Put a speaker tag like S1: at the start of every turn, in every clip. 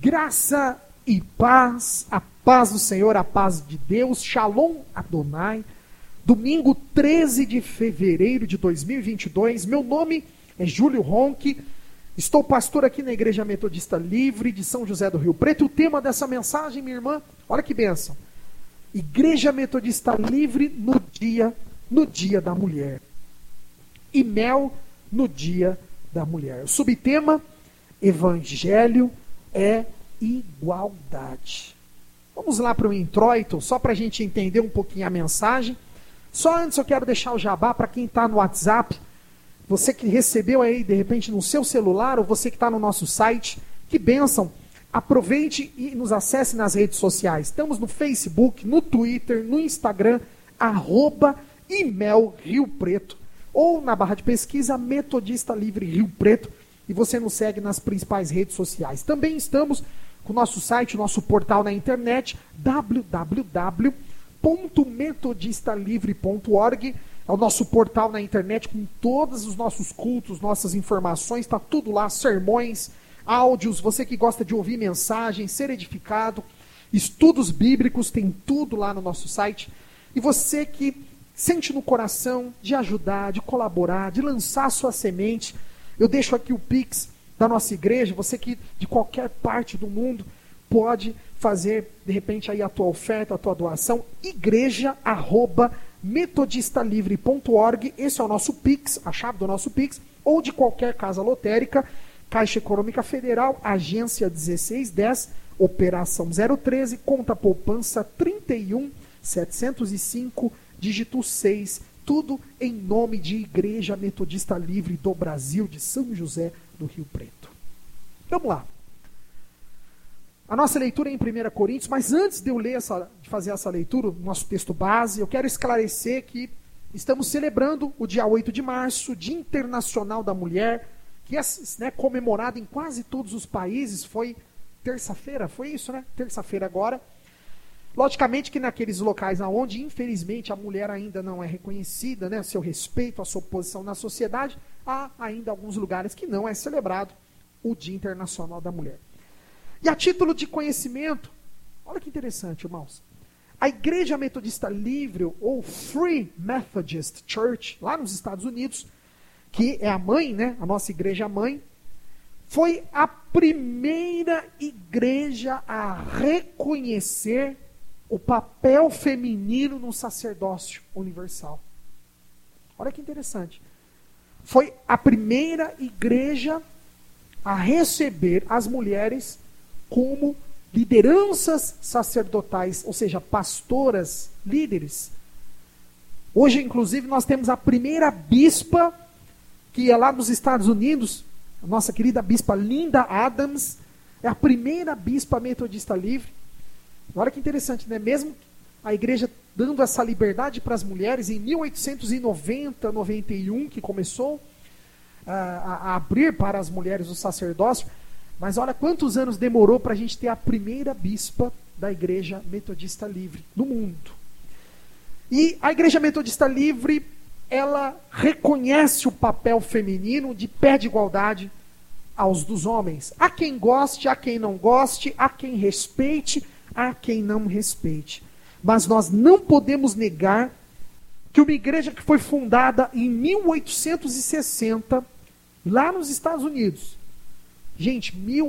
S1: Graça e paz, a paz do Senhor, a paz de Deus, Shalom Adonai. Domingo 13 de fevereiro de 2022, meu nome é Júlio Ronque, estou pastor aqui na Igreja Metodista Livre de São José do Rio Preto. O tema dessa mensagem, minha irmã, olha que bênção. Igreja Metodista Livre no dia da mulher. E mel no dia da mulher. O subtema, Evangelho é igualdade. Vamos lá para o introito, só para a gente entender um pouquinho a mensagem. Só antes eu quero deixar o jabá para quem está no WhatsApp, você que recebeu aí de repente no seu celular, ou você que está no nosso site, que bênção, aproveite e nos acesse nas redes sociais. Estamos no Facebook, no Twitter, no Instagram, @imel Rio Preto, ou na barra de pesquisa Metodista Livre Rio Preto, e você nos segue nas principais redes sociais. Também estamos com o nosso site, nosso portal na internet, www.metodistalivre.org. É o nosso portal na internet com todos os nossos cultos, nossas informações, está tudo lá, sermões, áudios, você que gosta de ouvir mensagens, ser edificado, estudos bíblicos, tem tudo lá no nosso site. E você que sente no coração de ajudar, de colaborar, de lançar sua semente, eu deixo aqui o Pix da nossa igreja. Você que de qualquer parte do mundo pode fazer, de repente, aí a tua oferta, a tua doação, igreja@metodistalivre.org. Esse é o nosso Pix, a chave do nosso Pix, ou de qualquer casa lotérica, Caixa Econômica Federal, agência 1610, operação 013, conta poupança 31705, dígito 6, tudo em nome de Igreja Metodista Livre do Brasil, de São José do Rio Preto. Vamos lá. A nossa leitura é em 1 Coríntios, mas antes de eu de fazer essa leitura, o nosso texto base, eu quero esclarecer que estamos celebrando o dia 8 de março, Dia Internacional da Mulher, que é comemorado em quase todos os países. Foi terça-feira, foi isso, né? Terça-feira agora. Logicamente que naqueles locais onde, infelizmente, a mulher ainda não é reconhecida, né, seu respeito, a sua posição na sociedade, há ainda alguns lugares que não é celebrado o Dia Internacional da Mulher. E a título de conhecimento, olha que interessante, irmãos, a Igreja Metodista Livre, ou Free Methodist Church, lá nos Estados Unidos, que é a mãe, né, a nossa igreja mãe, foi a primeira igreja a reconhecer o papel feminino no sacerdócio universal. Olha que interessante. Foi a primeira igreja a receber as mulheres como lideranças sacerdotais, ou seja, pastoras, líderes. Hoje, inclusive, nós temos a primeira bispa, que é lá nos Estados Unidos, a nossa querida bispa Linda Adams, é a primeira bispa metodista livre. Olha que interessante, né? Mesmo a igreja dando essa liberdade para as mulheres, em 1890, 91, que começou a abrir para as mulheres o sacerdócio, mas olha quantos anos demorou para a gente ter a primeira bispa da Igreja Metodista Livre no mundo. E a Igreja Metodista Livre, ela reconhece o papel feminino de pé de igualdade aos dos homens. Há quem goste, há quem não goste, há quem respeite, há quem não respeite. Mas nós não podemos negar que uma igreja que foi fundada em 1860, lá nos Estados Unidos, gente,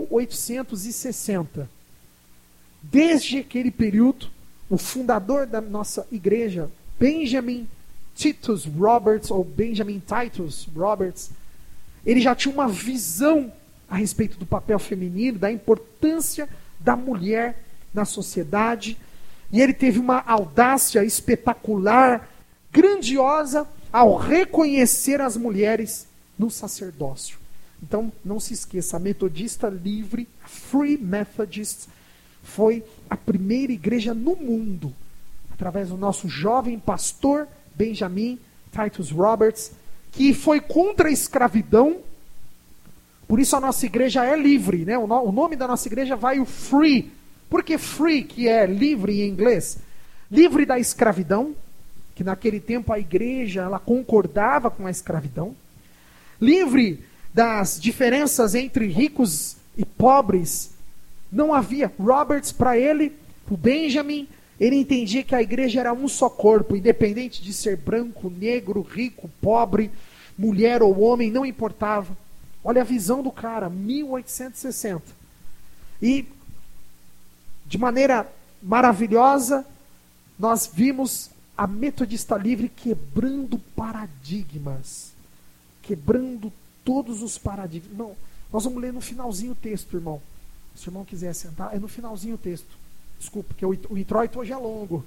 S1: 1860, desde aquele período, o fundador da nossa igreja, Benjamin Titus Roberts, ou Benjamin Titus Roberts, ele já tinha uma visão a respeito do papel feminino, da importância da mulher na sociedade, e ele teve uma audácia espetacular, grandiosa, ao reconhecer as mulheres no sacerdócio. Então, não se esqueça, a Metodista Livre, a Free Methodist, foi a primeira igreja no mundo, através do nosso jovem pastor, Benjamin Titus Roberts, que foi contra a escravidão. Por isso a nossa igreja é livre, né? O nome da nossa igreja vai o Free. Por que Free, que é livre em inglês? Livre da escravidão, que naquele tempo a igreja ela concordava com a escravidão. Livre das diferenças entre ricos e pobres, Não havia. Roberts, para ele, o Benjamin, ele entendia que a igreja era um só corpo, independente de ser branco, negro, rico, pobre, mulher ou homem, não importava. Olha a visão do cara, 1860. E, de maneira maravilhosa, nós vimos a Metodista Livre quebrando paradigmas. Quebrando todos os paradigmas. Não, nós vamos ler no finalzinho o texto, irmão. Se o irmão quiser sentar, é no finalzinho o texto. Desculpa, porque o introito hoje é longo.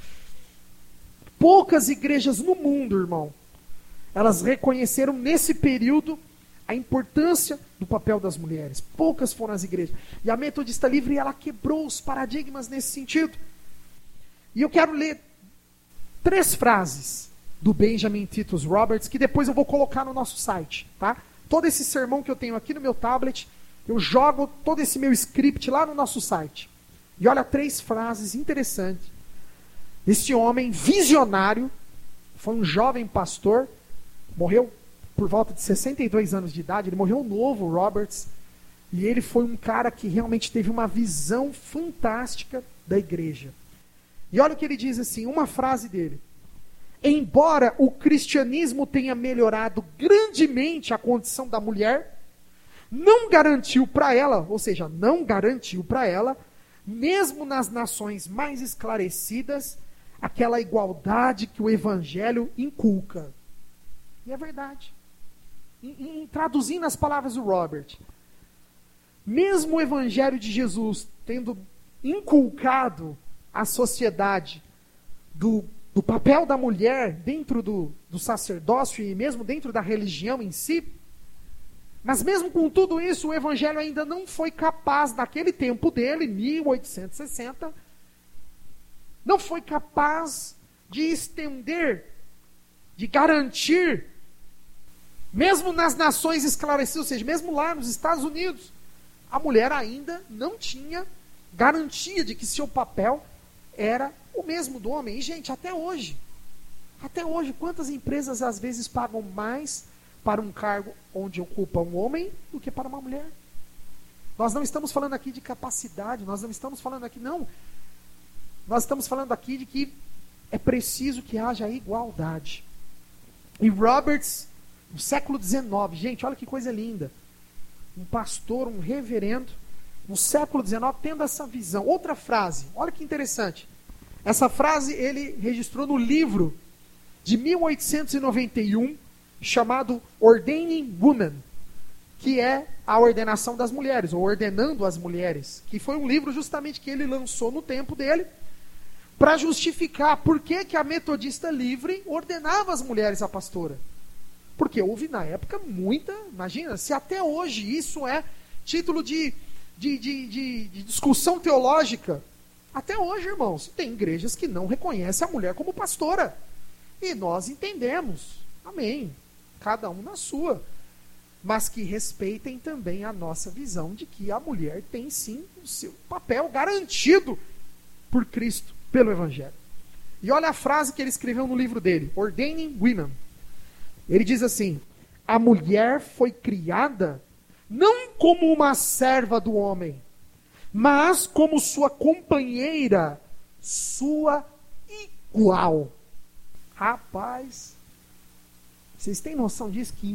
S1: Poucas igrejas no mundo, irmão, elas reconheceram nesse período a importância do papel das mulheres. Poucas foram as igrejas. E a Metodista Livre, ela quebrou os paradigmas nesse sentido. E eu quero ler 3 frases do Benjamin Titus Roberts, que depois eu vou colocar no nosso site, tá? Todo esse sermão que eu tenho aqui no meu tablet, eu jogo todo esse meu script lá no nosso site. E olha 3 frases interessantes. Este homem visionário, foi um jovem pastor, morreu por volta de 62 anos de idade, ele morreu novo, Roberts, e ele foi um cara que realmente teve uma visão fantástica da igreja. E olha o que ele diz assim, uma frase dele. Embora o cristianismo tenha melhorado grandemente a condição da mulher, não garantiu para ela, ou seja, não garantiu para ela, mesmo nas nações mais esclarecidas, aquela igualdade que o evangelho inculca. E é verdade. Traduzindo as palavras do Robert, mesmo o evangelho de Jesus tendo inculcado a sociedade do papel da mulher dentro do sacerdócio e mesmo dentro da religião em si, mas mesmo com tudo isso, o evangelho ainda não foi capaz, naquele tempo dele, 1860, não foi capaz de estender, de garantir, mesmo nas nações esclarecidas, ou seja, mesmo lá nos Estados Unidos, a mulher ainda não tinha garantia de que seu papel era o mesmo do homem. E, gente, até hoje, quantas empresas às vezes pagam mais para um cargo onde ocupa um homem do que para uma mulher? Nós não estamos falando aqui de capacidade, nós não estamos falando aqui, não. Nós estamos falando aqui de que é preciso que haja igualdade. E Roberts, no século XIX, gente, olha que coisa linda. Um pastor, um reverendo, no século XIX, tendo essa visão. Outra frase, olha que interessante. Essa frase ele registrou no livro de 1891, chamado Ordaining Women, que é a ordenação das mulheres, ou ordenando as mulheres, que foi um livro justamente que ele lançou no tempo dele, para justificar por que a Metodista Livre ordenava as mulheres a pastora. Porque houve na época muita, imagina, se até hoje isso é título de discussão teológica, até hoje, irmãos, tem igrejas que não reconhecem a mulher como pastora. E nós entendemos, amém, cada um na sua, mas que respeitem também a nossa visão de que a mulher tem sim o seu papel garantido por Cristo, pelo Evangelho. E olha a frase que ele escreveu no livro dele, Ordaining Women. Ele diz assim: a mulher foi criada não como uma serva do homem, mas como sua companheira, sua igual. Rapaz, vocês têm noção disso? Que em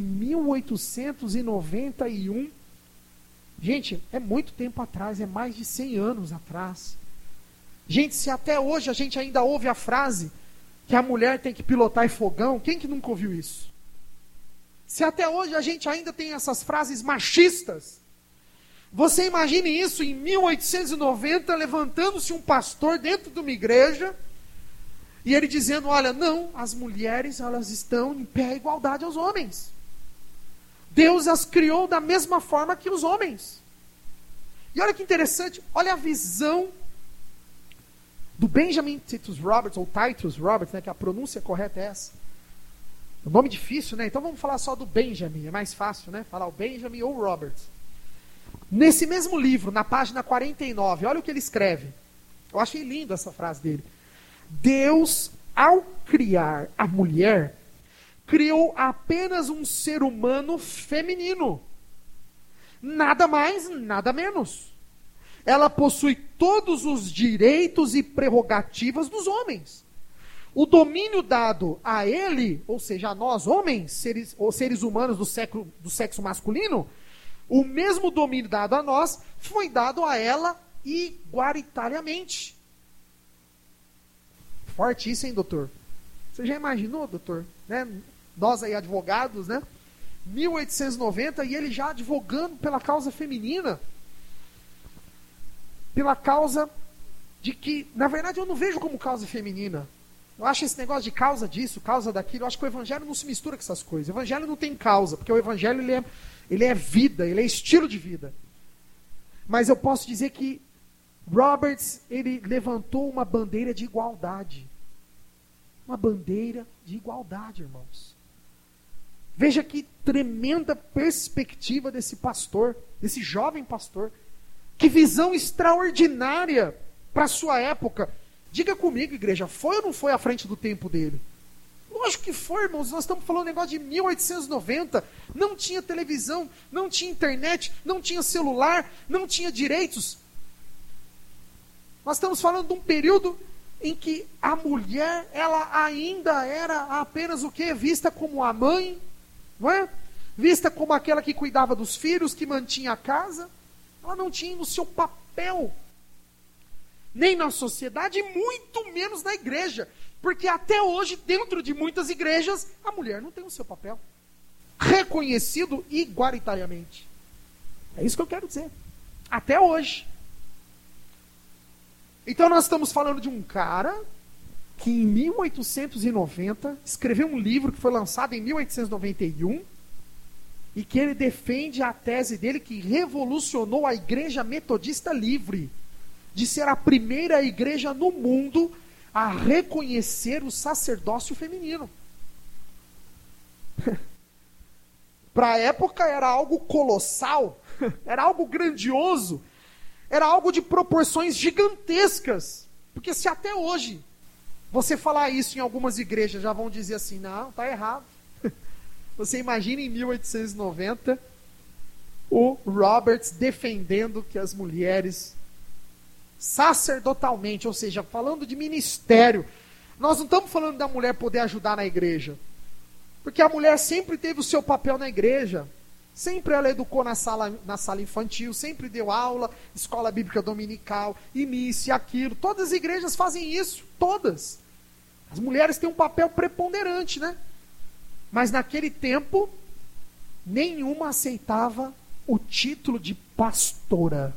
S1: 1891, gente, é muito tempo atrás, é mais de 100 anos atrás. Gente, se até hoje a gente ainda ouve a frase que a mulher tem que pilotar fogão, quem que nunca ouviu isso? Se até hoje a gente ainda tem essas frases machistas, você imagine isso em 1890, levantando-se um pastor dentro de uma igreja, e ele dizendo, olha, não, as mulheres, elas estão em pé à igualdade aos homens. Deus as criou da mesma forma que os homens. E olha que interessante, olha a visão do Benjamin Titus Roberts, ou Titus Roberts, né, que a pronúncia correta é essa. O nome difícil, né? Então vamos falar só do Benjamin, é mais fácil, né? Falar o Benjamin ou Roberts. Nesse mesmo livro, na página 49, olha o que ele escreve. Eu achei lindo essa frase dele. Deus, ao criar a mulher, criou apenas um ser humano feminino. Nada mais, nada menos. ela possui todos os direitos e prerrogativas dos homens. O domínio dado a ele, ou seja, a nós homens, seres humanos do sexo masculino, o mesmo domínio dado a nós foi dado a ela igualitariamente. Forte isso, hein, doutor? Você já imaginou, doutor? Né? Nós aí, advogados, né? 1890, e ele já advogando pela causa feminina. Pela causa de que, na verdade, eu não vejo como causa feminina. Eu acho esse negócio de causa disso, causa daquilo, eu acho que o evangelho não se mistura com essas coisas. O evangelho não tem causa, porque o evangelho ele é vida, ele é estilo de vida. Mas eu posso dizer que Roberts, ele levantou uma bandeira de igualdade. Uma bandeira de igualdade, irmãos. Veja que tremenda perspectiva desse pastor, desse jovem pastor. Que visão extraordinária para a sua época. Diga comigo, igreja, foi ou não foi à frente do tempo dele? Lógico que foi, irmãos. Nós estamos falando de um negócio de 1890. Não tinha televisão, não tinha internet, não tinha celular, não tinha direitos. Nós estamos falando de um período em que a mulher, ela ainda era apenas o quê? Vista como a mãe, não é? Vista como aquela que cuidava dos filhos, que mantinha a casa. Ela não tinha o seu papel, nem na sociedade, e muito menos na igreja. Porque até hoje, dentro de muitas igrejas, a mulher não tem o seu papel reconhecido igualitariamente. É isso que eu quero dizer. Até hoje. Então nós estamos falando de um cara que em 1890 escreveu um livro que foi lançado em 1891 e que ele defende a tese dele que revolucionou a Igreja Metodista Livre de ser a primeira igreja no mundo a reconhecer o sacerdócio feminino. Para a época era algo colossal, era algo grandioso, era algo de proporções gigantescas. Porque se até hoje você falar isso em algumas igrejas, já vão dizer assim, não, está errado. Você imagina em 1890 o Roberts defendendo que as mulheres sacerdotalmente, ou seja, falando de ministério, nós não estamos falando da mulher poder ajudar na igreja, porque a mulher sempre teve o seu papel na igreja, sempre ela educou na sala infantil, sempre deu aula, escola bíblica dominical, e nisso e aquilo, todas as igrejas fazem isso, todas. As mulheres têm um papel preponderante, né? Mas naquele tempo, nenhuma aceitava o título de pastora.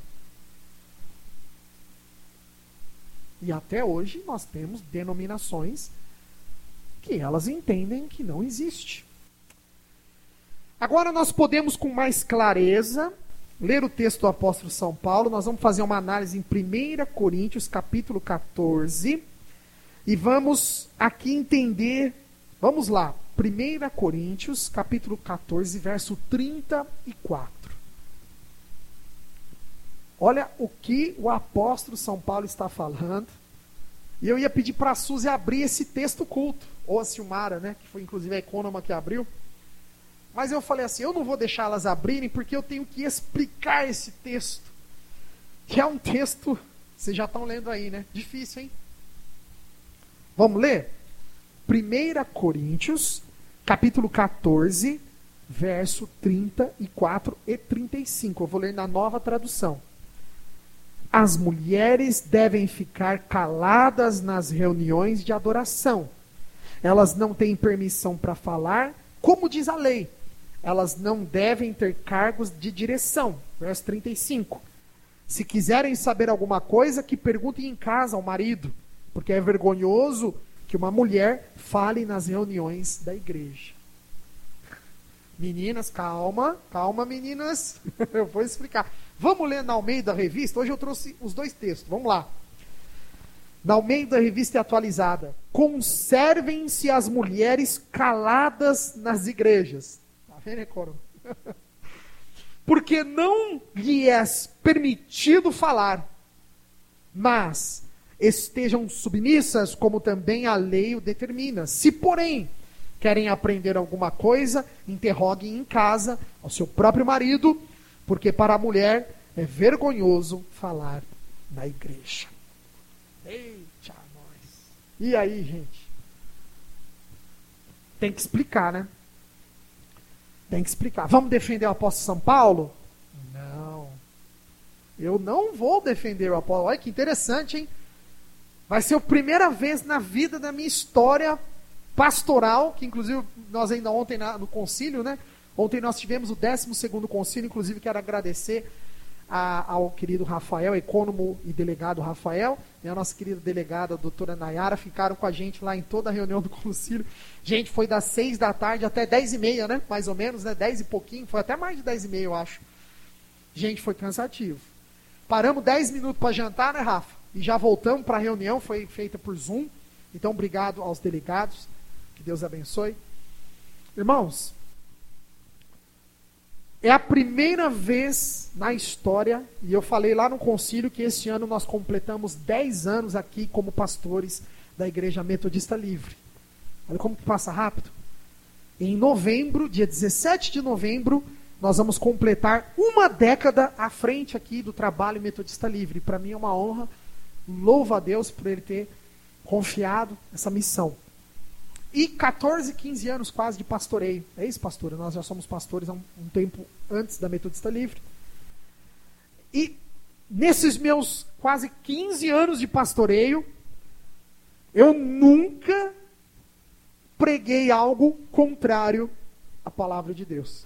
S1: E até hoje nós temos denominações que elas entendem que não existe. Agora nós podemos com mais clareza ler o texto do apóstolo São Paulo. Nós vamos fazer uma análise em 1 Coríntios capítulo 14 e vamos aqui entender, vamos lá, 1 Coríntios capítulo 14 verso 34. Olha o que o apóstolo São Paulo está falando. E eu ia pedir para a Suzy abrir esse texto culto. Ou a Silmara, né? Que foi inclusive a Economa que abriu. Mas eu falei assim, eu não vou deixar elas abrirem porque eu tenho que explicar esse texto. Que é um texto, vocês já estão lendo aí, né? Difícil, hein? Vamos ler? 1 Coríntios, capítulo 14, verso 34 e 35. Eu vou ler na Nova Tradução. As mulheres devem ficar caladas nas reuniões de adoração. Elas não têm permissão para falar, como diz a lei. Elas não devem ter cargos de direção. Verso 35. Se quiserem saber alguma coisa, que perguntem em casa ao marido, porque é vergonhoso que uma mulher fale nas reuniões da igreja. Meninas, calma, meninas. Eu vou explicar. Vamos ler na Almeida Revista? Hoje eu trouxe os dois textos. Vamos lá. Na Almeida Revista Atualizada. Conservem-se as mulheres caladas nas igrejas. Tá vendo, Coro? Porque não lhe é permitido falar, mas estejam submissas, como também a lei o determina. Se, porém, querem aprender alguma coisa, interroguem em casa ao seu próprio marido, porque para a mulher é vergonhoso falar na igreja. Eita, nós. E aí, gente? Tem que explicar, né? Tem que explicar. Vamos defender o apóstolo São Paulo? Não. Eu não vou defender o apóstolo. Olha que interessante, hein? Vai ser a primeira vez na vida da minha história pastoral, que inclusive nós ainda ontem no concílio, né? Ontem nós tivemos o 12º concílio, inclusive quero agradecer ao querido Rafael, ecônomo e delegado Rafael, e a nossa querida delegada, a doutora Nayara, ficaram com a gente lá em toda a reunião do concílio. Gente, foi das 6 da tarde até 10h30, né? Mais ou menos, né? 10 e pouquinho, foi até mais de 10h30, eu acho. Gente, foi cansativo. Paramos 10 minutos para jantar, né, Rafa? E já voltamos para a reunião, foi feita por Zoom. Então, obrigado aos delegados. Que Deus abençoe. Irmãos, é a primeira vez na história, e eu falei lá no concílio que esse ano nós completamos 10 anos aqui como pastores da Igreja Metodista Livre. Olha como que passa rápido. Em novembro, dia 17 de novembro, nós vamos completar uma década à frente aqui do trabalho Metodista Livre. Para mim é uma honra. Louvo a Deus por Ele ter confiado essa missão. E 14, 15 anos quase de pastoreio. É isso, pastora? Nós já somos pastores há um tempo antes da Metodista Livre. E nesses meus quase 15 anos de pastoreio, eu nunca preguei algo contrário à palavra de Deus.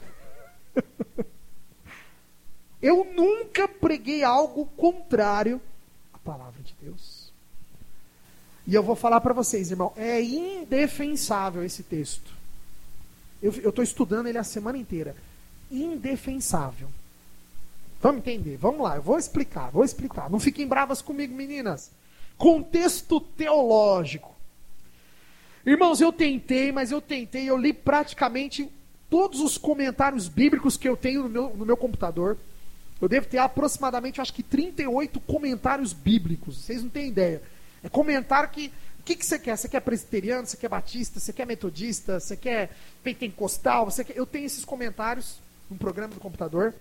S1: Eu nunca preguei algo contrário à palavra de Deus. E eu vou falar para vocês, irmão, é indefensável esse texto. Eu estou estudando ele a semana inteira. Indefensável. Vamos entender? Vamos lá, eu vou explicar. Não fiquem bravas comigo, meninas. Contexto teológico. Irmãos, eu li praticamente todos os comentários bíblicos que eu tenho no meu computador. Eu devo ter aproximadamente, acho que 38 comentários bíblicos. Vocês não têm ideia. É comentário que... O que você quer? Você quer presbiteriano? Você quer batista? Você quer metodista? Você quer pentecostal? Eu tenho esses comentários no programa do computador.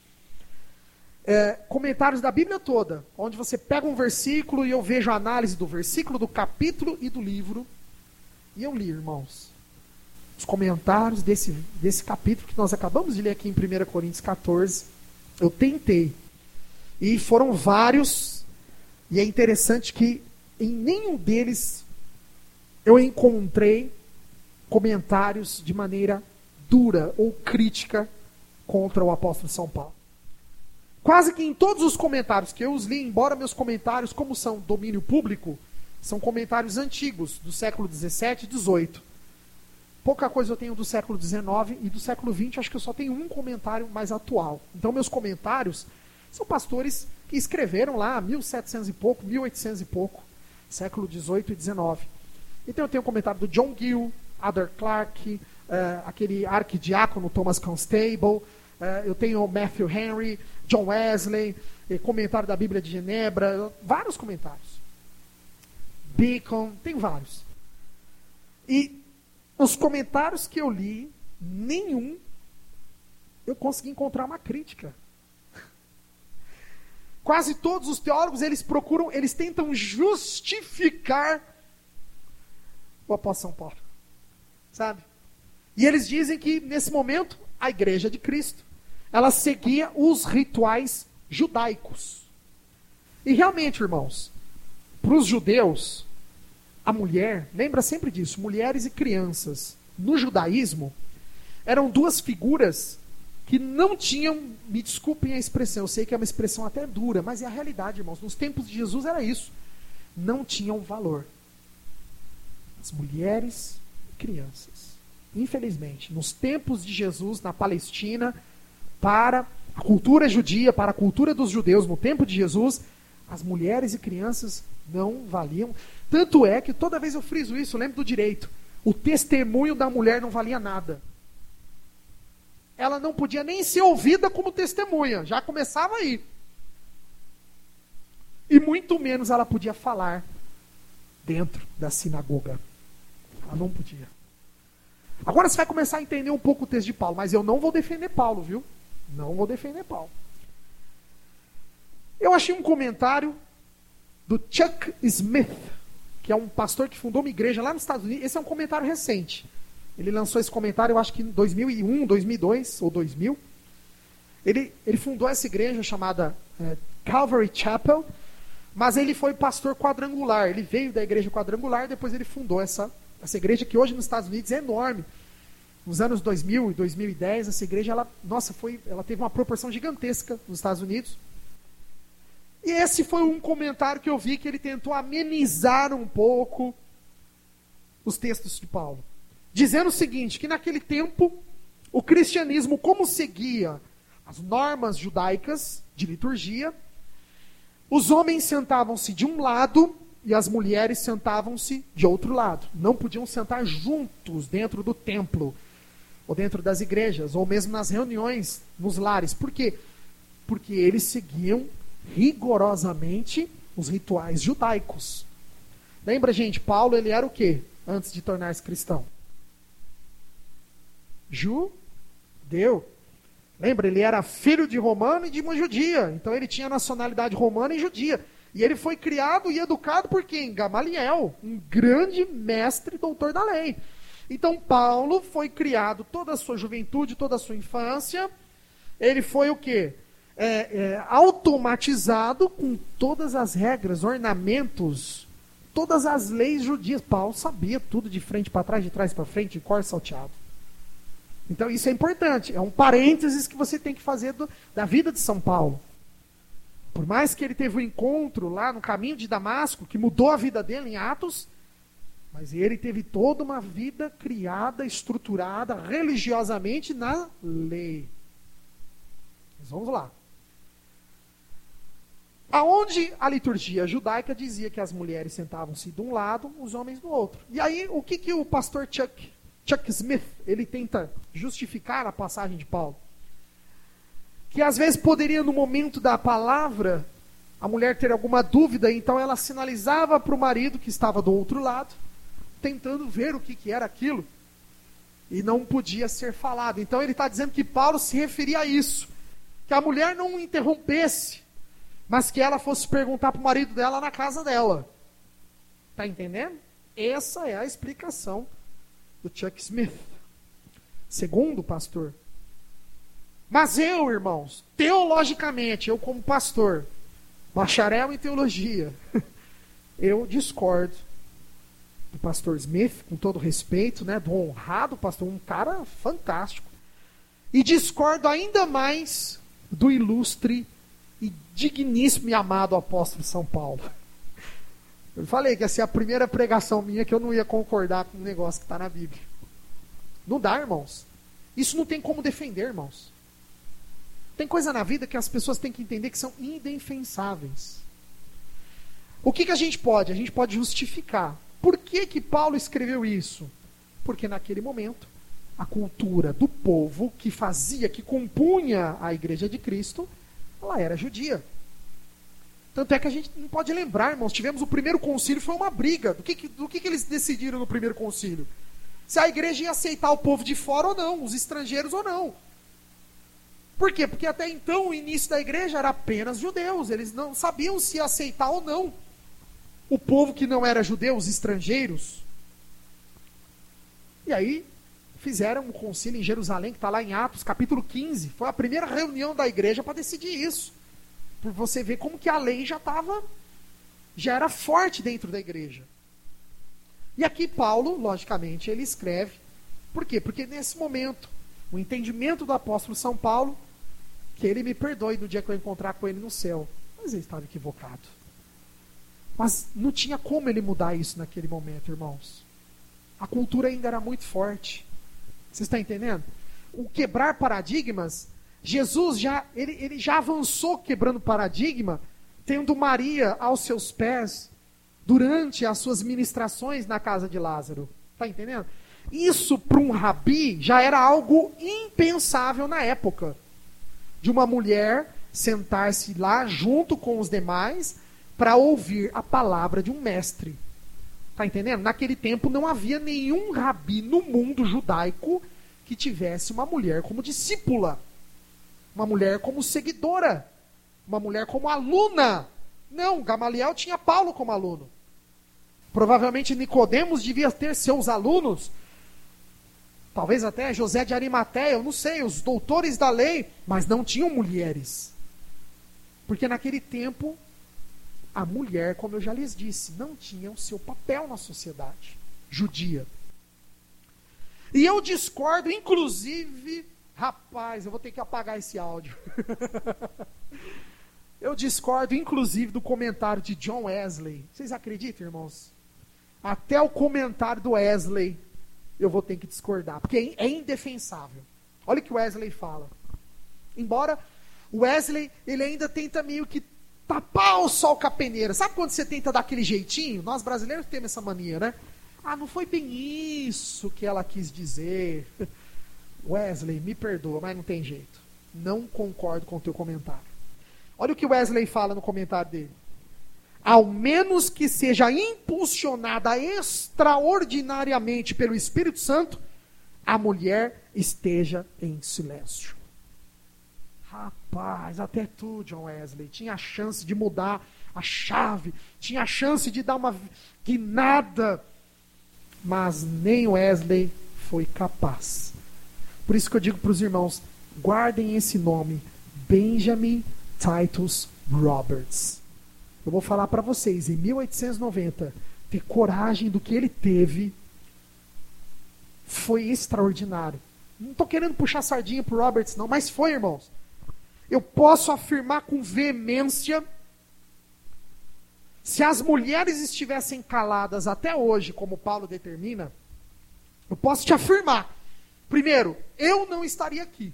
S1: Comentários da Bíblia toda, onde você pega um versículo e eu vejo a análise do versículo, do capítulo e do livro. E eu li, irmãos, os comentários desse capítulo que nós acabamos de ler aqui em 1 Coríntios 14. Eu tentei. E foram vários. E é interessante que em nenhum deles eu encontrei comentários de maneira dura ou crítica contra o apóstolo São Paulo. Quase que em todos os comentários que eu os li, embora meus comentários, como são domínio público, são comentários antigos, do século XVII e XVIII. Pouca coisa eu tenho do século XIX e do século XX, acho que eu só tenho um comentário mais atual. Então meus comentários são pastores que escreveram lá 1700 e pouco, 1800 e pouco, século XVIII e XIX. Então eu tenho o comentário do John Gill, Adair Clarke, aquele arquidiácono Thomas Constable, eu tenho o Matthew Henry, John Wesley, comentário da Bíblia de Genebra, vários comentários. Bacon, tem vários. E os comentários que eu li, nenhum eu consegui encontrar uma crítica. Quase todos os teólogos, eles tentam justificar o apóstolo São Paulo. Sabe? E eles dizem que, nesse momento, a igreja de Cristo, ela seguia os rituais judaicos. E realmente, irmãos, para os judeus, a mulher, lembra sempre disso, mulheres e crianças, no judaísmo, eram duas figuras que não tinham, me desculpem a expressão, eu sei que é uma expressão até dura, mas é a realidade, irmãos. Nos tempos de Jesus era isso. Não tinham valor. As mulheres e crianças. Infelizmente, nos tempos de Jesus, na Palestina, para a cultura judia, para a cultura dos judeus, no tempo de Jesus, as mulheres e crianças não valiam. Tanto é que toda vez eu friso isso, eu lembro do direito. O testemunho da mulher não valia nada. Ela não podia nem ser ouvida como testemunha. Já começava aí. E muito menos ela podia falar dentro da sinagoga. Ela não podia. Agora você vai começar a entender um pouco o texto de Paulo. Mas eu não vou defender Paulo, viu? Não vou defender Paulo. Eu achei um comentário do Chuck Smith, que é um pastor que fundou uma igreja lá nos Estados Unidos. Esse é um comentário recente. Ele lançou esse comentário, eu acho que em 2001, 2002 ou 2000. Ele fundou essa igreja chamada Calvary Chapel, mas ele foi pastor quadrangular. Ele veio da igreja quadrangular e depois ele fundou essa igreja que hoje nos Estados Unidos é enorme. Nos anos 2000 e 2010, essa igreja, ela teve uma proporção gigantesca nos Estados Unidos. E esse foi um comentário que eu vi que ele tentou amenizar um pouco os textos de Paulo. Dizendo o seguinte, que naquele tempo, o cristianismo, como seguia as normas judaicas de liturgia, os homens sentavam-se de um lado e as mulheres sentavam-se de outro lado. Não podiam sentar juntos dentro do templo, ou dentro das igrejas, ou mesmo nas reuniões, nos lares. Por quê? Porque eles seguiam rigorosamente os rituais judaicos. Lembra, gente, Paulo, ele era o quê? Antes de tornar-se cristão? Judeu. Lembra, ele era filho de romano e de uma judia. Então ele tinha nacionalidade romana e judia. E ele foi criado e educado por quem? Gamaliel, um grande mestre doutor da lei. Então Paulo foi criado toda a sua juventude, toda a sua infância. Ele foi o quê? Automatizado com todas as regras, ornamentos, todas as leis judias. Paulo sabia tudo de frente para trás, de trás para frente, de cor salteado. Então isso é importante, é um parênteses que você tem que fazer da vida de São Paulo. Por mais que ele teve um encontro lá no caminho de Damasco, que mudou a vida dele em Atos, mas ele teve toda uma vida criada, estruturada religiosamente na lei. Mas vamos lá. Aonde a liturgia judaica dizia que as mulheres sentavam-se de um lado, os homens do outro. E aí, o que o pastor Chuck Smith, ele tenta justificar a passagem de Paulo? Que às vezes poderia, no momento da palavra, a mulher ter alguma dúvida, então ela sinalizava para o marido que estava do outro lado, tentando ver o que era aquilo, e não podia ser falado. Então ele está dizendo que Paulo se referia a isso, que a mulher não interrompesse, mas que ela fosse perguntar para o marido dela na casa dela. Está entendendo? Essa é a explicação do Chuck Smith. Segundo, pastor. Mas eu, irmãos, teologicamente, eu como pastor, bacharel em teologia, eu discordo do pastor Smith, com todo respeito, né, do honrado pastor, um cara fantástico. E discordo ainda mais do ilustre e digníssimo e amado apóstolo São Paulo. Eu falei que essa é a primeira pregação minha que eu não ia concordar com um negócio que está na Bíblia. Não dá, irmãos. Isso não tem como defender, irmãos. Tem coisa na vida que as pessoas têm que entender que são indefensáveis. O que a gente pode? A gente pode justificar. Por que Paulo escreveu isso? Porque naquele momento, a cultura do povo que compunha a igreja de Cristo, ela era judia. Tanto é que a gente não pode lembrar, irmãos, tivemos o primeiro concílio, foi uma briga. Do que eles decidiram no primeiro concílio? Se a igreja ia aceitar o povo de fora ou não, os estrangeiros ou não. Por quê? Porque até então o início da igreja era apenas judeus, eles não sabiam se aceitar ou não o povo que não era judeu, os estrangeiros. E aí fizeram um concílio em Jerusalém, que está lá em Atos, capítulo 15. Foi a primeira reunião da igreja para decidir isso. Por você ver como que a lei já era forte dentro da igreja. E aqui Paulo, logicamente, ele escreve. Por quê? Porque nesse momento, o entendimento do apóstolo São Paulo, que ele me perdoe no dia que eu encontrar com ele no céu. Mas ele estava equivocado. Mas não tinha como ele mudar isso naquele momento, irmãos. A cultura ainda era muito forte. Você está entendendo? O quebrar paradigmas, Jesus ele já avançou quebrando paradigma, tendo Maria aos seus pés durante as suas ministrações na casa de Lázaro. Está entendendo? Isso para um rabi já era algo impensável na época. De uma mulher sentar-se lá junto com os demais para ouvir a palavra de um mestre. Está entendendo? Naquele tempo não havia nenhum rabi no mundo judaico que tivesse uma mulher como discípula. Uma mulher como seguidora. uma mulher como aluna. Não, Gamaliel tinha Paulo como aluno. Provavelmente Nicodemos devia ter seus alunos, talvez até José de Arimateia, eu não sei, os doutores da lei, mas não tinham mulheres. Porque naquele tempo, a mulher, como eu já lhes disse, não tinha o seu papel na sociedade judia. E eu discordo, inclusive, rapaz, eu vou ter que apagar esse áudio. Eu discordo, inclusive, do comentário de John Wesley. Vocês acreditam, irmãos? Até o comentário do Wesley eu vou ter que discordar, porque é indefensável. Olha o que o Wesley fala. Embora o Wesley, ele ainda tenta meio que tapar o sol com a peneira. Sabe quando você tenta dar aquele jeitinho? Nós brasileiros temos essa mania, né? Ah, não foi bem isso que ela quis dizer. Wesley, me perdoa, mas não tem jeito. Não concordo com o teu comentário. Olha o que Wesley fala no comentário dele. Ao menos que seja impulsionada extraordinariamente pelo Espírito Santo, a mulher esteja em silêncio. Rapaz, até tu, John Wesley, tinha a chance de mudar a chave, tinha a chance de dar uma guinada, mas nem Wesley foi capaz. Por isso que eu digo para os irmãos, guardem esse nome, Benjamin Titus Roberts. Eu vou falar para vocês, em 1890, ter coragem do que ele teve foi extraordinário. Não estou querendo puxar sardinha para o Roberts, não, mas foi, irmãos. Eu posso afirmar com veemência, se as mulheres estivessem caladas até hoje, como Paulo determina, eu posso te afirmar, primeiro, eu não estaria aqui.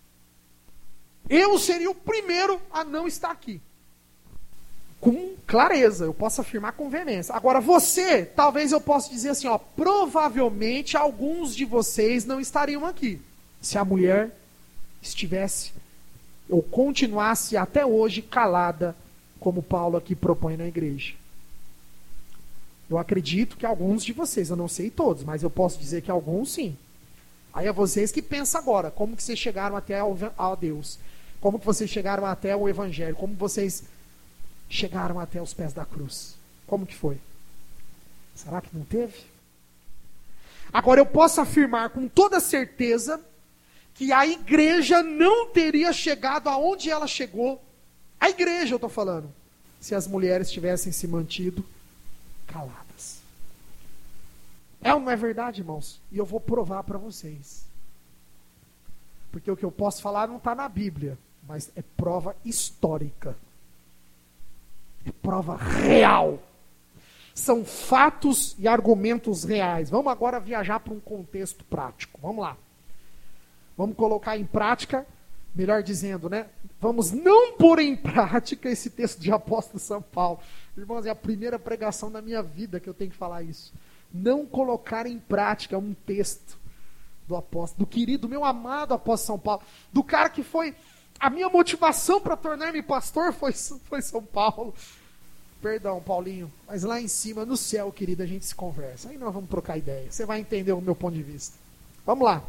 S1: Eu seria o primeiro a não estar aqui. Com clareza, eu posso afirmar com veemência. Agora você, talvez eu possa dizer assim, ó, provavelmente alguns de vocês não estariam aqui, se a mulher estivesse ou continuasse até hoje calada, como Paulo aqui propõe na igreja. Eu acredito que alguns de vocês, eu não sei todos, mas eu posso dizer que alguns sim. Aí é vocês que pensam agora, como que vocês chegaram até a Deus? Como que vocês chegaram até o Evangelho? Como vocês chegaram até os pés da cruz? Como que foi? Será que não teve? Agora eu posso afirmar com toda certeza que a igreja não teria chegado aonde ela chegou. A igreja, eu estou falando, se as mulheres tivessem se mantido caladas. É ou não é verdade, irmãos? E eu vou provar para vocês. Porque o que eu posso falar não está na Bíblia, mas é prova histórica. É prova real. São fatos e argumentos reais. Vamos agora viajar para um contexto prático. Vamos lá. Vamos colocar em prática, melhor dizendo, né? Vamos não pôr em prática esse texto de apóstolo São Paulo. Irmãos, é a primeira pregação da minha vida que eu tenho que falar isso. Não colocar em prática um texto do apóstolo, do querido, meu amado apóstolo São Paulo, do cara que foi, a minha motivação para tornar-me pastor foi São Paulo. Perdão, Paulinho, mas lá em cima, no céu, querido, a gente se conversa. Aí nós vamos trocar ideia. Você vai entender o meu ponto de vista. Vamos lá.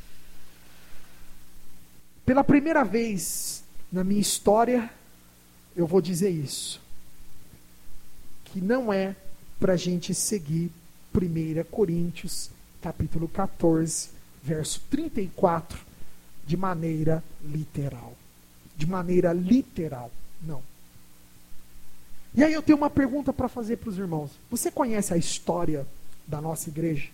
S1: Pela primeira vez na minha história, eu vou dizer isso. Que não é para a gente seguir 1 Coríntios, capítulo 14, verso 34, de maneira literal. De maneira literal, não. E aí eu tenho uma pergunta para fazer para os irmãos. Você conhece a história da nossa igreja?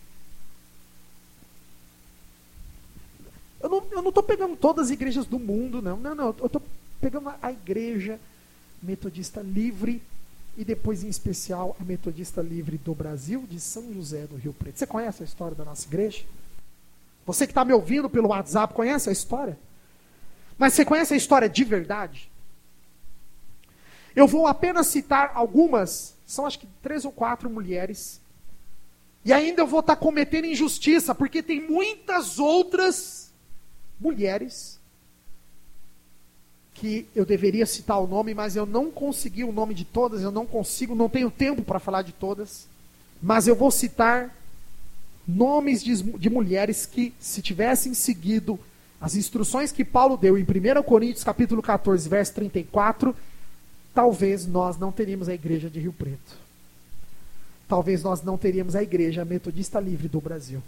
S1: Eu não estou pegando todas as igrejas do mundo, não. Não, eu estou pegando a igreja metodista livre e depois, em especial, a metodista livre do Brasil, de São José do Rio Preto. Você conhece a história da nossa igreja? Você que está me ouvindo pelo WhatsApp, conhece a história? Mas você conhece a história de verdade? Eu vou apenas citar algumas, são acho que 3 ou 4 mulheres, e ainda eu vou estar cometendo injustiça, porque tem muitas outras mulheres que eu deveria citar o nome, mas eu não consegui o nome de todas, eu não consigo, não tenho tempo para falar de todas, mas eu vou citar nomes de mulheres que, se tivessem seguido As instruções que Paulo deu em 1 Coríntios capítulo 14, verso 34, talvez nós não teríamos a igreja de Rio Preto. Talvez nós não teríamos a igreja metodista livre do Brasil.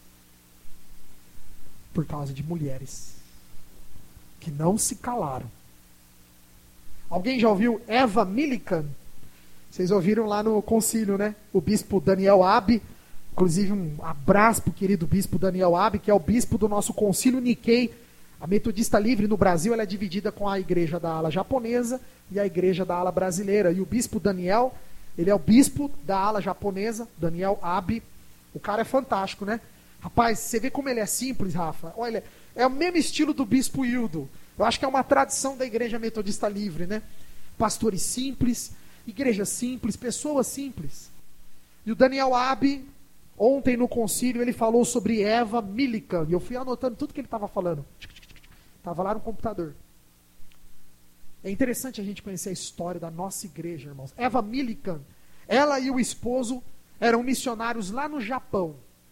S1: Por causa de mulheres que não se calaram. Alguém já ouviu Eva Millikan? Vocês ouviram lá no concílio, né? O bispo Daniel Abbe, inclusive um abraço para o querido bispo Daniel Abbe, que é o bispo do nosso concílio Nikkei. A metodista livre no Brasil ela é dividida com a igreja da ala japonesa e a igreja da ala brasileira. E o bispo Daniel, ele é o bispo da ala japonesa, Daniel Abbe. O cara é fantástico, né? Rapaz, você vê como ele é simples, Rafa? Olha, é o mesmo estilo do bispo Hildo. Eu acho que é uma tradição da igreja metodista livre, né? Pastores simples, igreja simples, pessoas simples. E o Daniel Abbe, ontem no concílio, ele falou sobre Eva Millikan. E eu fui anotando tudo que ele estava falando. Estava lá no computador. É interessante a gente conhecer a história da nossa igreja, irmãos. Eva Millikan, ela e o esposo eram missionários lá no Japão.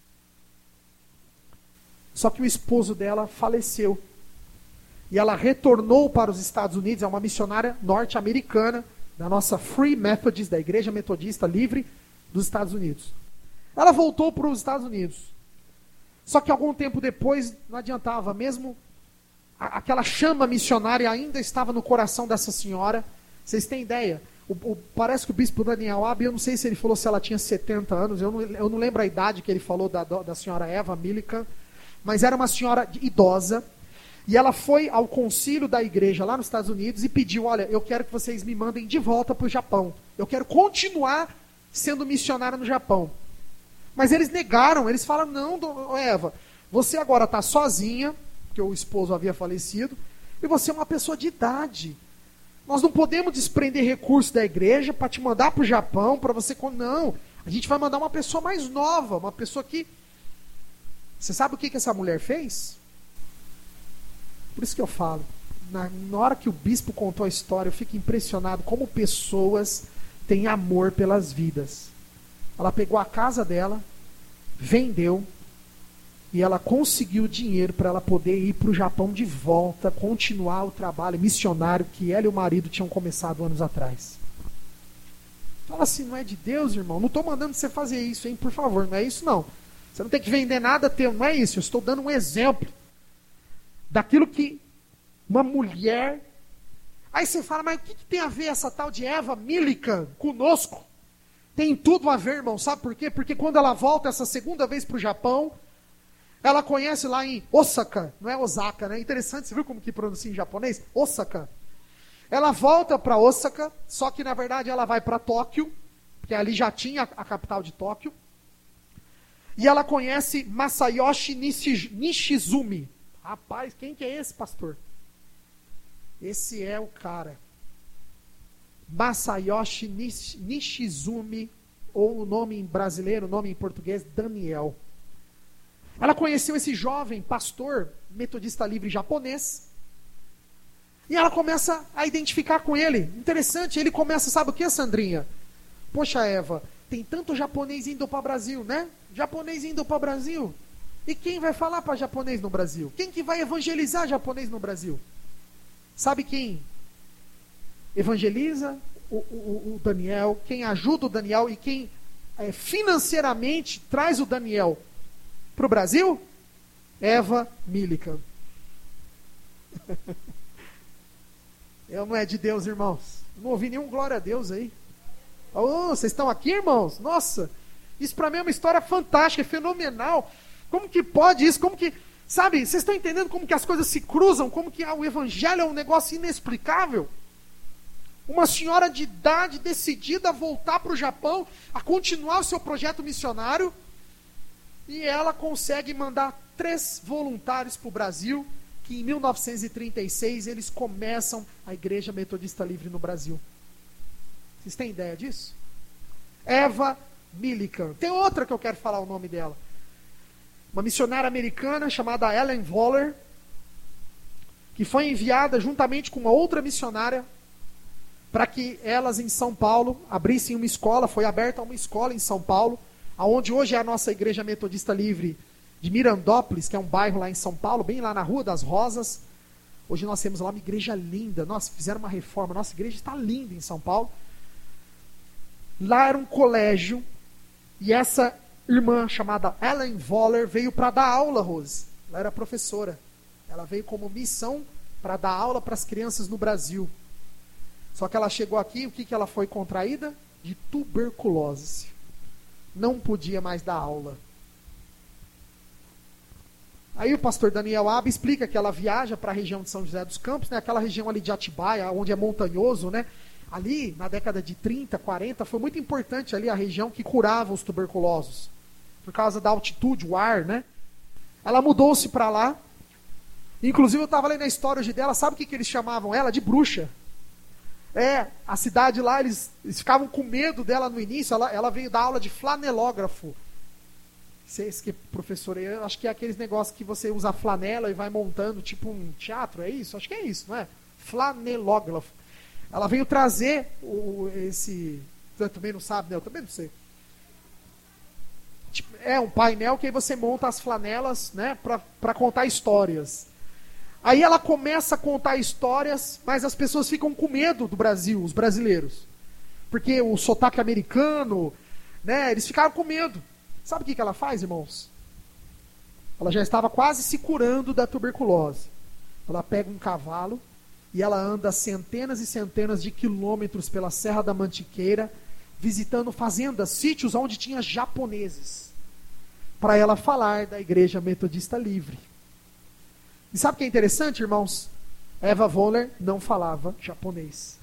S1: Só que o esposo dela faleceu. E ela retornou para os Estados Unidos, é uma missionária norte-americana, da nossa Free Methodist, da Igreja Metodista Livre dos Estados Unidos. Ela voltou para os Estados Unidos. Só que algum tempo depois, não adiantava, mesmo aquela chama missionária ainda estava no coração dessa senhora. Vocês têm ideia? Parece que o bispo Daniel Abbe, eu não sei se ele falou se ela tinha 70 anos, eu não lembro a idade que ele falou da senhora Eva Millikan, mas era uma senhora idosa, e ela foi ao concílio da igreja lá nos Estados Unidos e pediu, olha, eu quero que vocês me mandem de volta para o Japão. Eu quero continuar sendo missionária no Japão. Mas eles negaram, eles falaram, não, Eva, você agora está sozinha, porque o esposo havia falecido, e você é uma pessoa de idade. Nós não podemos desprender recursos da igreja para te mandar para o Japão, para você... Não, a gente vai mandar uma pessoa mais nova, uma pessoa que... Você sabe o que essa mulher fez? Por isso que eu falo, na hora que o bispo contou a história, eu fico impressionado como pessoas têm amor pelas vidas. Ela pegou a casa dela, vendeu, e ela conseguiu dinheiro para ela poder ir para o Japão de volta, continuar o trabalho missionário que ela e o marido tinham começado anos atrás. Fala assim, não é de Deus, irmão? Não estou mandando você fazer isso, hein? Por favor, não é isso não. Você não tem que vender nada teu, não é isso. Eu estou dando um exemplo daquilo que uma mulher... Aí você fala, mas o que tem a ver essa tal de Eva Millikan conosco? Tem tudo a ver, irmão. Sabe por quê? Porque quando ela volta essa segunda vez para o Japão, ela conhece lá em Osaka, não é Osaka, né? Interessante, você viu como que pronuncia em japonês? Osaka. Ela volta para Osaka, só que na verdade ela vai para Tóquio, porque ali já tinha a capital de Tóquio. E ela conhece Masayoshi Nishizumi. Rapaz, quem que é esse pastor? Esse é o cara. Masayoshi Nishizumi, ou o nome em brasileiro, o nome em português, Daniel. Ela conheceu esse jovem pastor metodista livre japonês. E ela começa a identificar com ele. Interessante, ele começa, sabe o que, Sandrinha? Poxa, Eva, tem tanto japonês indo para o Brasil, né? Japonês indo para o Brasil. E quem vai falar para japonês no Brasil? Quem que vai evangelizar japonês no Brasil? Sabe quem evangeliza o Daniel, quem ajuda o Daniel e quem financeiramente traz o Daniel para o Brasil? Eva Millikan. Não é de Deus, irmãos. Não ouvi nenhum glória a Deus aí. Oh, vocês estão aqui, irmãos? Nossa, isso para mim é uma história fantástica, é fenomenal. Como que pode isso? Como que, sabe, vocês estão entendendo como que as coisas se cruzam? Como que o evangelho é um negócio inexplicável? Uma senhora de idade decidida a voltar para o Japão, a continuar o seu projeto missionário, e ela consegue mandar 3 voluntários para o Brasil, que em 1936 eles começam a Igreja Metodista Livre no Brasil. Vocês têm ideia disso? Eva Millikan. Tem outra que eu quero falar o nome dela. Uma missionária americana chamada Ellen Voller, que foi enviada juntamente com uma outra missionária para que elas em São Paulo abrissem uma escola. Foi aberta uma escola em São Paulo, onde hoje é a nossa Igreja Metodista Livre de Mirandópolis, que é um bairro lá em São Paulo, bem lá na Rua das Rosas. Hoje nós temos lá uma igreja linda. Nossa, fizeram uma reforma. Nossa igreja está linda em São Paulo. Lá era um colégio. E essa irmã chamada Ellen Voller veio para dar aula, Rose. Ela era professora. Ela veio como missão para dar aula para as crianças no Brasil. Só que ela chegou aqui, o que ela foi contraída? De tuberculose. Não podia mais dar aula. Aí o pastor Daniel Abbe explica que ela viaja para a região de São José dos Campos, né, aquela região ali de Atibaia, onde é montanhoso, né? Ali, na década de 30, 40, foi muito importante ali a região que curava os tuberculosos. Por causa da altitude, o ar, né? Ela mudou-se para lá. Inclusive, eu estava lendo a história hoje dela, sabe o que eles chamavam ela? De bruxa. A cidade lá, eles ficavam com medo dela no início. Ela veio dar aula de flanelógrafo. Vocês que professor, eu acho que é aqueles negócios que você usa flanela e vai montando tipo um teatro, é isso? Acho que é isso, não é? Flanelógrafo. Ela veio trazer esse... Você também não sabe, né? Eu também não sei. Tipo, é um painel que aí você monta as flanelas, né? Para contar histórias. Aí ela começa a contar histórias, mas as pessoas ficam com medo do Brasil, os brasileiros. Porque o sotaque americano, né? Eles ficaram com medo. Sabe o que ela faz, irmãos? Ela já estava quase se curando da tuberculose. Ela pega um cavalo e ela anda centenas e centenas de quilômetros pela Serra da Mantiqueira, visitando fazendas, sítios onde tinha japoneses, para ela falar da Igreja Metodista Livre. E sabe o que é interessante, irmãos? Eva Voller não falava japonês.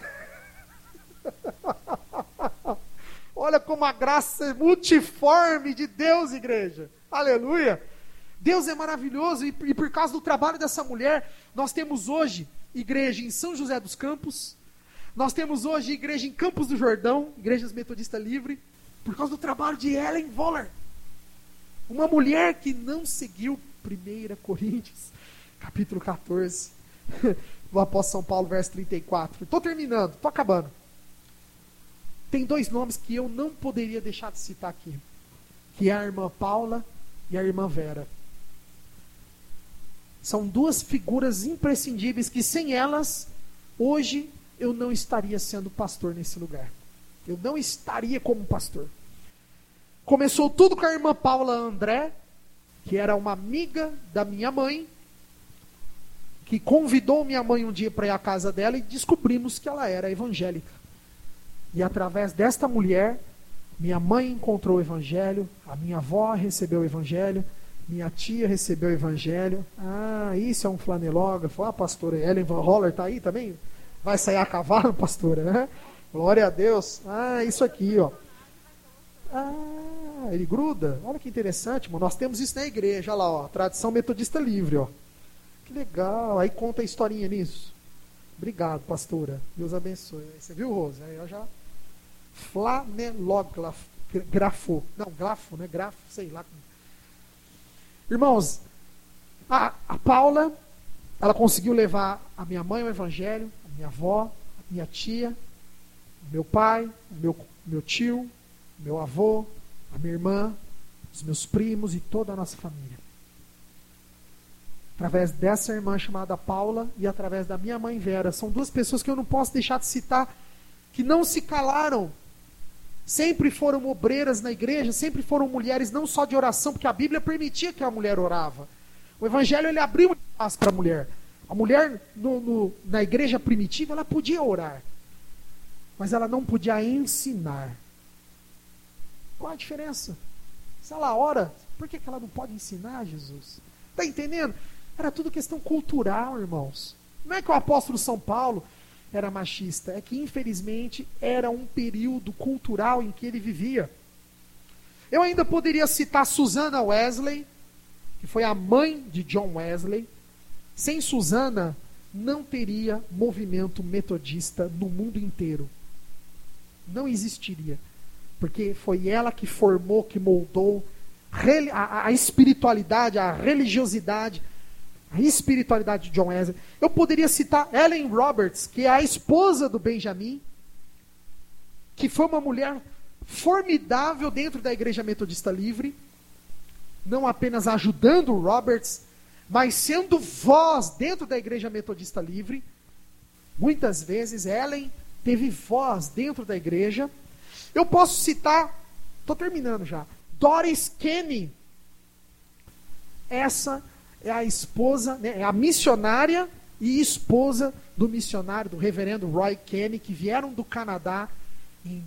S1: Olha como a graça é multiforme de Deus, igreja. Aleluia. Deus é maravilhoso e por causa do trabalho dessa mulher, nós temos hoje igreja em São José dos Campos, nós temos hoje igreja em Campos do Jordão, igrejas Metodista Livre, por causa do trabalho de Ellen Voller. Uma mulher que não seguiu 1 Coríntios, capítulo 14, do apóstolo São Paulo, verso 34. Estou terminando, estou acabando. Tem dois nomes que eu não poderia deixar de citar aqui, que é a irmã Paula e a irmã Vera. São duas figuras imprescindíveis que sem elas, hoje, eu não estaria sendo pastor nesse lugar. Eu não estaria como pastor. Começou tudo com a irmã Paula André, que era uma amiga da minha mãe, que convidou minha mãe um dia para ir à casa dela e descobrimos que ela era evangélica. E através desta mulher, minha mãe encontrou o evangelho, a minha avó recebeu o evangelho, minha tia recebeu o evangelho. Ah, isso é um flanelógrafo. Ah, pastora Ellen Voller está aí também? Vai sair a cavalo, pastora, né? Glória a Deus. Ah, isso aqui, ó. Ah, ele gruda. Olha que interessante, mano. Nós temos isso na igreja, olha lá, ó. Tradição Metodista Livre, ó. Que legal. Aí conta a historinha nisso. Obrigado, pastora. Deus abençoe. Você viu, Rosa? Aí eu já... Flanelógrafo. Não, grafo, né? Grafo, sei lá. Irmãos, a Paula, ela conseguiu levar a minha mãe ao evangelho, a minha avó, a minha tia, meu pai, meu tio, meu avô, a minha irmã, os meus primos e toda a nossa família. Através dessa irmã chamada Paula e através da minha mãe Vera. São duas pessoas que eu não posso deixar de citar, que não se calaram. Sempre foram obreiras na igreja, sempre foram mulheres não só de oração, porque a Bíblia permitia que a mulher orava. O evangelho ele abriu espaço para a mulher. A mulher na igreja primitiva ela podia orar, mas ela não podia ensinar. Qual a diferença? Se ela ora, por que ela não pode ensinar, Jesus? Está entendendo? Era tudo questão cultural, irmãos. Não é que o apóstolo São Paulo era machista, é que infelizmente era um período cultural em que ele vivia. Eu ainda poderia citar Susana Wesley, que foi a mãe de John Wesley. Sem Susana, não teria movimento metodista no mundo inteiro. Não existiria. Porque foi ela que formou, que moldou a espiritualidade, a religiosidade, a espiritualidade de John Wesley. Eu poderia citar Ellen Roberts, que é a esposa do Benjamin, que foi uma mulher formidável dentro da Igreja Metodista Livre. não apenas ajudando o Roberts, mas sendo voz dentro da Igreja Metodista Livre. Muitas vezes Ellen teve voz dentro da igreja. Eu posso citar, estou terminando já, Doris Kenney. Essa é a esposa, né, é a missionária e esposa do missionário, do reverendo Roy Kenney, que vieram do Canadá em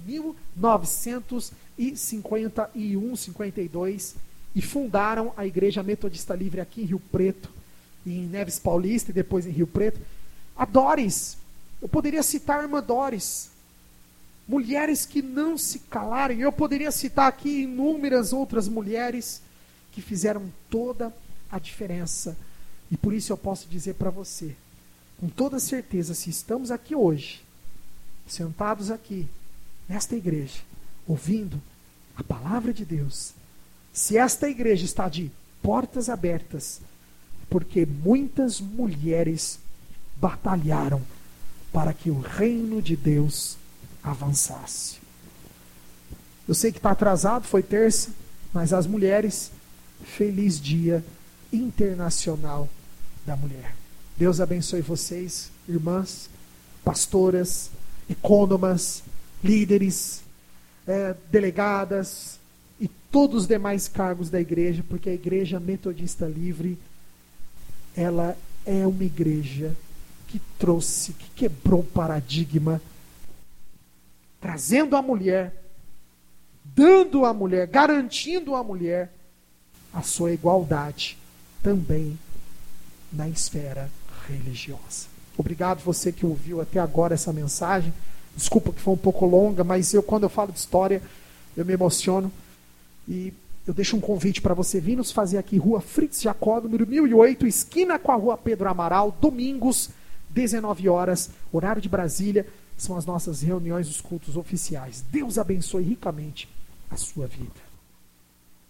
S1: 1951, 52, e fundaram a Igreja Metodista Livre aqui em Rio Preto, em Neves Paulista e depois em Rio Preto. A Doris, eu poderia citar a irmã Doris, mulheres que não se calaram. Eu poderia citar aqui inúmeras outras mulheres que fizeram toda a diferença. E por isso eu posso dizer para você, com toda certeza, se estamos aqui hoje, sentados aqui, nesta igreja, ouvindo a palavra de Deus, se esta igreja está de portas abertas, porque muitas mulheres batalharam para que o reino de Deus avançasse. Eu sei que está atrasado, foi terça, mas as mulheres, feliz Dia Internacional da Mulher. Deus abençoe vocês, irmãs, pastoras, ecônomas, líderes, delegadas e todos os demais cargos da igreja, porque a Igreja Metodista Livre, ela é uma igreja que trouxe, que quebrou o paradigma, trazendo a mulher, dando à mulher, garantindo à mulher a sua igualdade também na esfera religiosa. Obrigado você que ouviu até agora essa mensagem. Desculpa que foi um pouco longa, mas quando eu falo de história, eu me emociono. E eu deixo um convite para você vir nos fazer aqui, Rua Fritz Jacó, número 1008, esquina com a Rua Pedro Amaral, domingos, 19 horas, horário de Brasília, são as nossas reuniões, os cultos oficiais. Deus abençoe ricamente a sua vida.